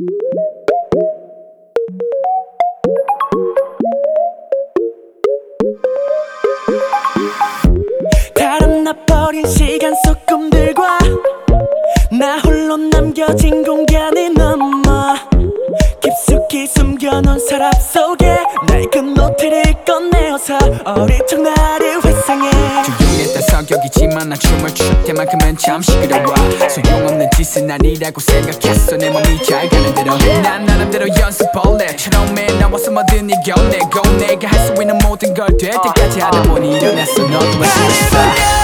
달아나버린 시간 속 꿈들과 나 홀로 남겨진 공간이 넘어 깊숙이 숨겨놓은 서랍 속에 낡은 노트를 꺼내어서 어릴 적 나를 회상해. 조용했던 성격이지만 난 춤을 출 때만큼은 참 시끄러워. 소용없는 짓은 아니라고 생각했어. 내 맘이 잘 가는 대로 난 나름대로 연습벌레 처럼에 나와서 뭐든 이겨내고 내가 할 수 있는 모든 걸 될 때까지 하다 보니 일어났어. 너도 할 수 있어.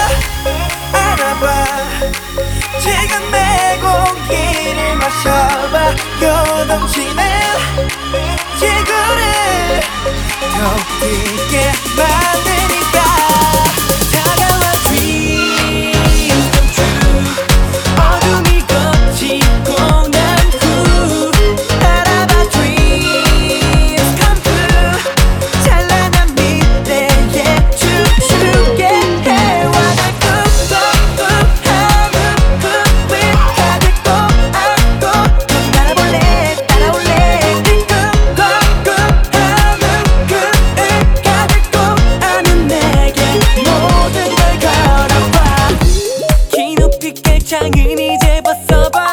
알아봐 지금 내 공기를 마셔봐. 요동치는 지구를 더 뛰게 만드니까. 다가와 dreams come true. 어둠이 걷히고 난 후 알아봐 dreams come true. 찬란한 미래에 춤추게 해와 날 꾹꾹꾹 하는 꿈을 가득 안고 날아볼래 따라올래. 꾹꾹꾹 하는 꿈을 가득 안은 내게 모든 걸 걸어봐. 키높이 깔 창은 이제 벗어봐.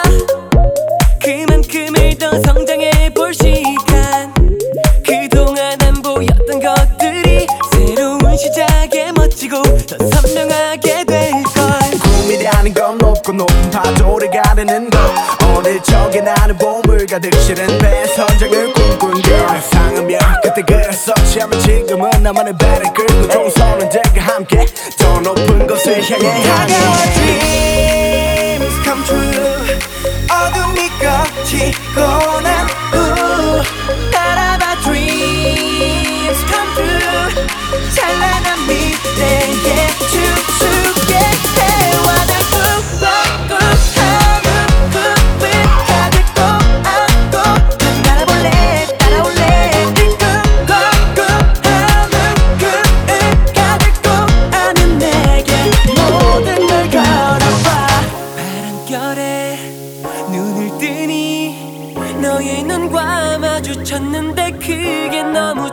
그만큼을 더 성장해볼 시간. 그동안 안 보였던 것들이 새로운 시작에 멋지고 더 선명하게 될걸. 꿈이라는 건 높고 높은 파도를 가르는 것. 어릴 적에 나는 보물 가득 실은 배 선장을 꿈꾼 girl. 상하면 그때 그랬었지만 지금은 나만의 배를 끌고 동서는 제가 함께 더 높은 곳을 향해 다가와 dreams come true. 어둠이 걷히고 난 후 알아봐 dreams come true. 찬란한 미래에 춤추게 해와 날 꾹꾹꾹 하는 꿈을 가득 안고 날아볼래 따라올래. 꾹꾹꾹 하는 꿈을 가득 안은 내게 모든 걸 걸어봐. 바람결에 눈을 뜨니 너의 눈과 마주쳤는데 그게 너무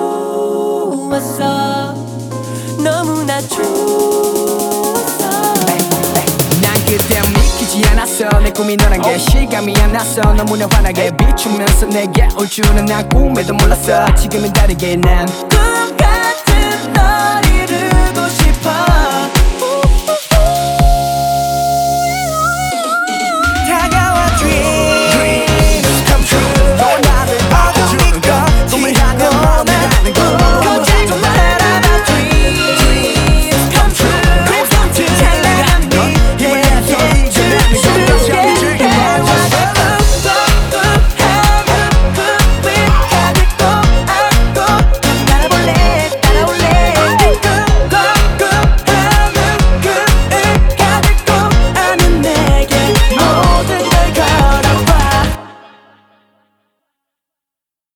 좋았어. 너무나 좋았어. 난 그때 믿기지 않았어. 내 꿈이 너란 게 실감이 안 났어. 너무나 환하게 비추면서 내게 올 줄은 난 꿈에도 몰랐어. 지금은 다르게 난 꿈 같은 널